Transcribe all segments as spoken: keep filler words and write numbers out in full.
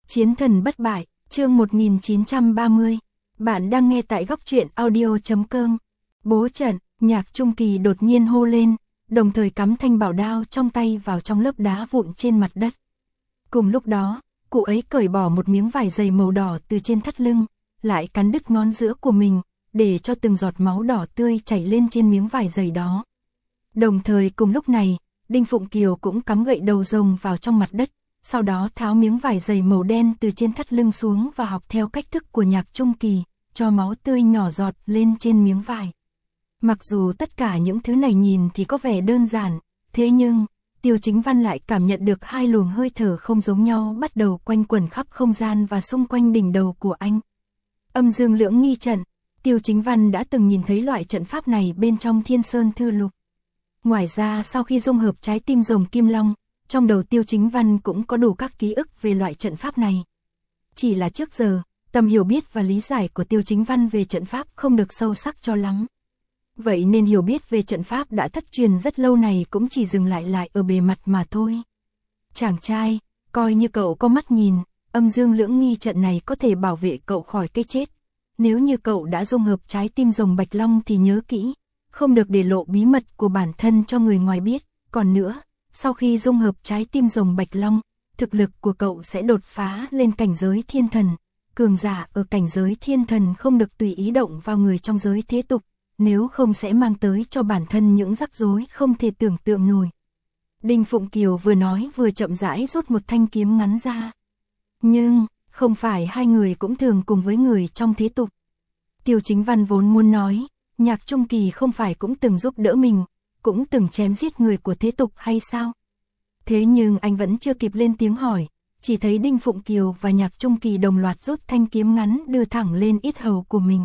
Chiến thần bất bại, chương một nghìn chín trăm ba mươi. Bạn đang nghe tại góc truyện audio chấm com. Bố trận, Nhạc Trung Kỳ đột nhiên hô lên, đồng thời cắm thanh bảo đao trong tay vào trong lớp đá vụn trên mặt đất. Cùng lúc đó, cụ ấy cởi bỏ một miếng vải dày màu đỏ từ trên thắt lưng, lại cắn đứt ngón giữa của mình, để cho từng giọt máu đỏ tươi chảy lên trên miếng vải dày đó. Đồng thời cùng lúc này, Đinh Phụng Kiều cũng cắm gậy đầu rồng vào trong mặt đất, sau đó tháo miếng vải dày màu đen từ trên thắt lưng xuống và học theo cách thức của Nhạc Trung Kỳ, cho máu tươi nhỏ giọt lên trên miếng vải. Mặc dù tất cả những thứ này nhìn thì có vẻ đơn giản, thế nhưng Tiêu Chính Văn lại cảm nhận được hai luồng hơi thở không giống nhau bắt đầu quanh quẩn khắp không gian và xung quanh đỉnh đầu của anh. Âm dương lưỡng nghi trận, Tiêu Chính Văn đã từng nhìn thấy loại trận pháp này bên trong Thiên Sơn Thư Lục. Ngoài ra sau khi dung hợp trái tim rồng Kim Long, trong đầu Tiêu Chính Văn cũng có đủ các ký ức về loại trận pháp này. Chỉ là trước giờ, tầm hiểu biết và lý giải của Tiêu Chính Văn về trận pháp không được sâu sắc cho lắm. Vậy nên hiểu biết về trận pháp đã thất truyền rất lâu này cũng chỉ dừng lại lại ở bề mặt mà thôi. Chàng trai, coi như cậu có mắt nhìn, âm dương lưỡng nghi trận này có thể bảo vệ cậu khỏi cái chết. Nếu như cậu đã dung hợp trái tim rồng Bạch Long thì nhớ kỹ, không được để lộ bí mật của bản thân cho người ngoài biết. Còn nữa, sau khi dung hợp trái tim rồng Bạch Long, thực lực của cậu sẽ đột phá lên cảnh giới thiên thần. Cường giả ở cảnh giới thiên thần không được tùy ý động vào người trong giới thế tục, nếu không sẽ mang tới cho bản thân những rắc rối không thể tưởng tượng nổi. Đinh Phụng Kiều vừa nói vừa chậm rãi rút một thanh kiếm ngắn ra. Nhưng, không phải hai người cũng thường cùng với người trong thế tục. Tiêu Chính Văn vốn muốn nói, Nhạc Trung Kỳ không phải cũng từng giúp đỡ mình, cũng từng chém giết người của thế tục hay sao? Thế nhưng anh vẫn chưa kịp lên tiếng hỏi, chỉ thấy Đinh Phụng Kiều và Nhạc Trung Kỳ đồng loạt rút thanh kiếm ngắn đưa thẳng lên yết hầu của mình.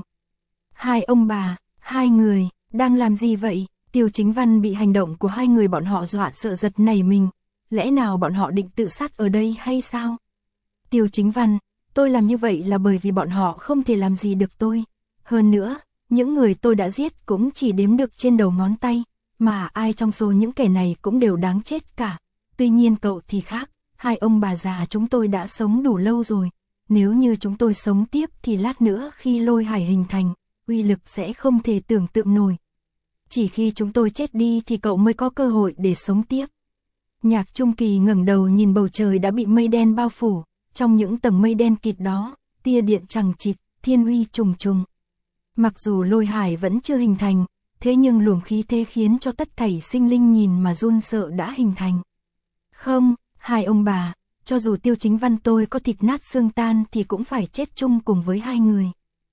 Hai ông bà, hai người, đang làm gì vậy? Tiêu Chính Văn bị hành động của hai người bọn họ dọa sợ giật nảy mình, lẽ nào bọn họ định tự sát ở đây hay sao? Tiêu Chính Văn, tôi làm như vậy là bởi vì bọn họ không thể làm gì được tôi. Hơn nữa, những người tôi đã giết cũng chỉ đếm được trên đầu ngón tay, mà ai trong số những kẻ này cũng đều đáng chết cả. Tuy nhiên cậu thì khác, hai ông bà già chúng tôi đã sống đủ lâu rồi. Nếu như chúng tôi sống tiếp thì lát nữa khi lôi hải hình thành, uy lực sẽ không thể tưởng tượng nổi. Chỉ khi chúng tôi chết đi thì cậu mới có cơ hội để sống tiếp. Nhạc Trung Kỳ ngẩng đầu nhìn bầu trời đã bị mây đen bao phủ, trong những tầng mây đen kịt đó, tia điện chằng chịt, thiên uy trùng trùng. Mặc dù lôi hải vẫn chưa hình thành, thế nhưng luồng khí thế khiến cho tất thảy sinh linh nhìn mà run sợ đã hình thành. Không, hai ông bà, cho dù Tiêu Chính Văn tôi có thịt nát xương tan thì cũng phải chết chung cùng với hai người.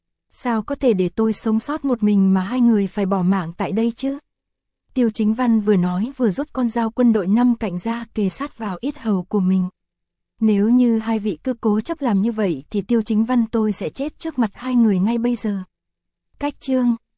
Sao có thể để tôi sống sót một mình mà hai người phải bỏ mạng tại đây chứ? Tiêu Chính Văn vừa nói vừa rút con dao quân đội năm cạnh ra kề sát vào yết hầu của mình. Nếu như hai vị cứ cố chấp làm như vậy thì Tiêu Chính Văn tôi sẽ chết trước mặt hai người ngay bây giờ. Cách chương